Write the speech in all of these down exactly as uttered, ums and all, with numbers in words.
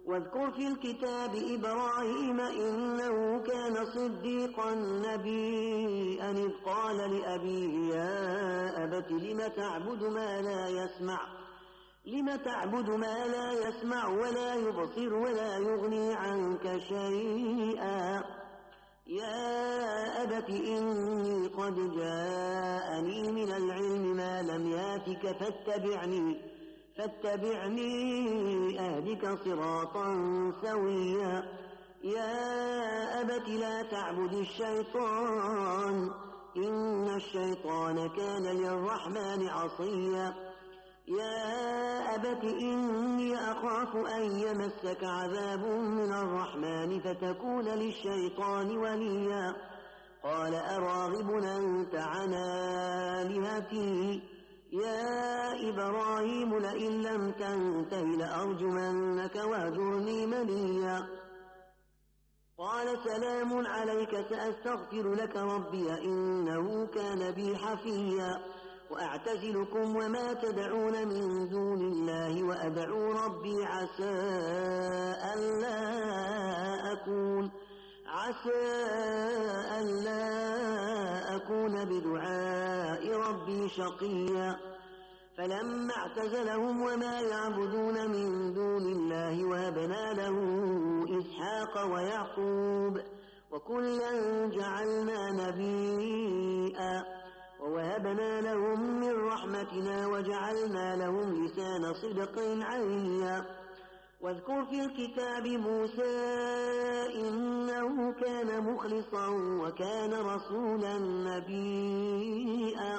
واذكر في الكتاب إبراهيم إنه كان صديقا نبيا إذ قال لأبيه يا أبت لم تعبد ما لا يسمع لم تعبد ما لا يسمع ولا يبصر ولا يغني عنك شيئا يا أبت إني قد جاءني من العلم ما لم ياتك فاتبعني فاتبعني أهدك صراطا سويا يا أبت لا تعبد الشيطان إن الشيطان كان للرحمن عصيا يا أبت إني أخاف أن يمسك عذاب من الرحمن فتكون للشيطان وليا قال أراغب أنت عن آلهتي يا إبراهيم لئن لم تنته لأرجمنك واهجرني مليا قال سلام عليك سأستغفر لك ربي إنه كان بي حفيا وأعتزلكم وما تدعون من دون الله وأدعو ربي عسى ألا أكون عسى ألا أكون بدعاء ربي شقيا فلما اعتزلهم وما يعبدون من دون الله وهبنا له إسحاق ويعقوب وكلا جعلنا نبيا ووهبنا لهم من رحمتنا وجعلنا لهم لسان صدق عليا واذكر في الكتاب موسى إنه كان مخلصا وكان رسولا نبيا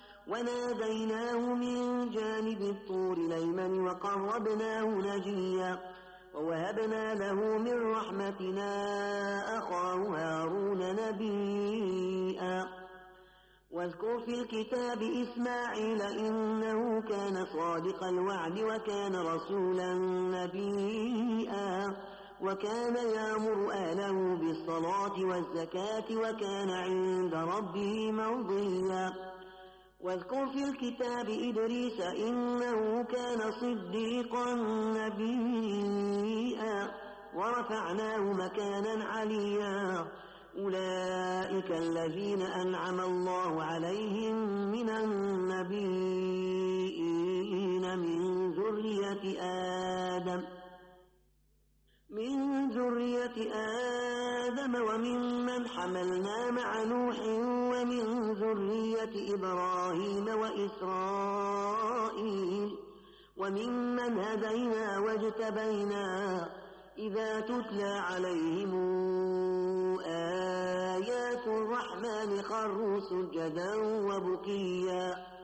وناديناه من جانب الطور الأيمن وقربناه نجيا ووهبنا له من رحمتنا أخاه هارون نبيا واذكر في الكتاب إسماعيل إنه كان صادق الوعد وكان رسولا نبيا وكان يأمر أهله بالصلاة والزكاة وكان عند ربه مرضيا واذكر في الكتاب إدريس إنه كان صديقا نبيا ورفعناه مكانا عليا أولئك الذين أنعم الله عليهم من النبيين من ذرية آدم من ذرية آدم وممن حملنا مع نوح ومن ذرية إبراهيم وإسرائيل وممن هدينا واجتبينا إذا تتلى عليهم آيات الرحمن خروا سجدا وبكيا